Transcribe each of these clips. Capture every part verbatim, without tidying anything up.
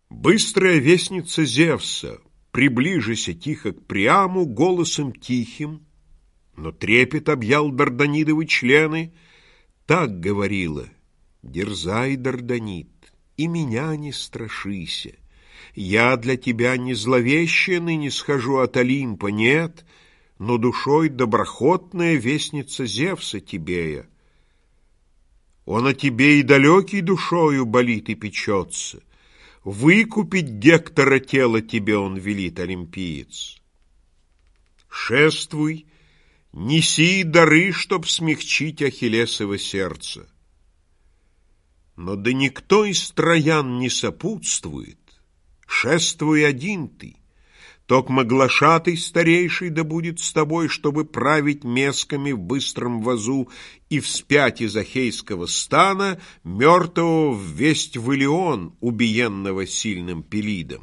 Быстрая вестница Зевса, приближися тихо к Приаму голосом тихим, но трепет объял Дарданидовы члены, так говорила: «Дерзай, Дарданид, и меня не страшися. Я для тебя не зловещая ныне схожу от Олимпа, нет, но душой доброхотная вестница Зевса Тибея. Он о тебе и далекий душою болит и печется. Выкупить Гектора тело тебе он велит, олимпиец. Шествуй, неси дары, чтоб смягчить Ахиллесово сердце. Но да никто из троян не сопутствует, шествуй один ты. Токмо глашатый старейший да будет с тобой, чтобы править месками в быстром вазу и вспять из ахейского стана мертвого ввесть в Илион, убиенного сильным Пелидом.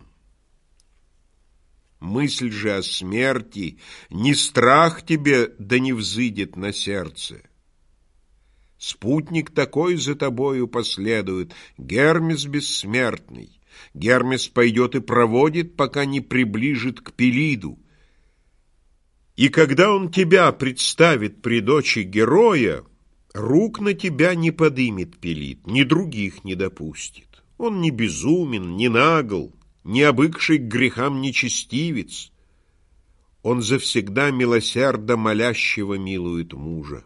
Мысль же о смерти, не страх тебе, да не взыдет на сердце. Спутник такой за тобою последует, Гермес бессмертный. Гермес пойдет и проводит, пока не приближит к Пелиду. И когда он тебя представит при дочи героя, рук на тебя не подымет Пелид, ни других не допустит. Он не безумен, не нагл, не обыкший к грехам нечестивец. Он завсегда милосердно молящего милует мужа.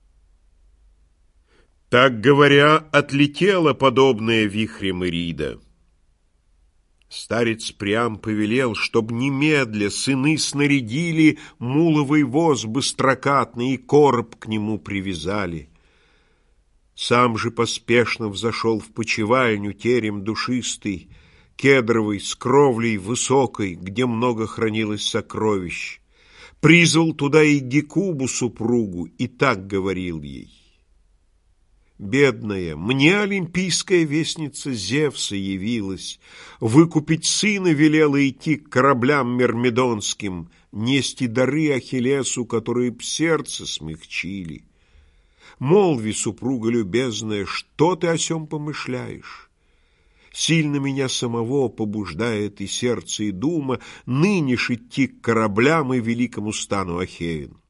Так говоря, отлетела подобная вихрем Ирида. Старец Приам повелел, чтоб немедля сыны снарядили муловый воз быстрокатный и короб к нему привязали. Сам же поспешно взошел в почивальню терем душистый, кедровый, с кровлей высокой, где много хранилось сокровищ. Призвал туда и Гекубу супругу, и так говорил ей: «Бедная, мне олимпийская вестница Зевса явилась, выкупить сына велела идти к кораблям мирмидонским, нести дары Ахиллесу, которые б сердце смягчили. Молви, супруга любезная, что ты о сем помышляешь? Сильно меня самого побуждает и сердце, и дума ныне ж идти к кораблям и великому стану Ахеин.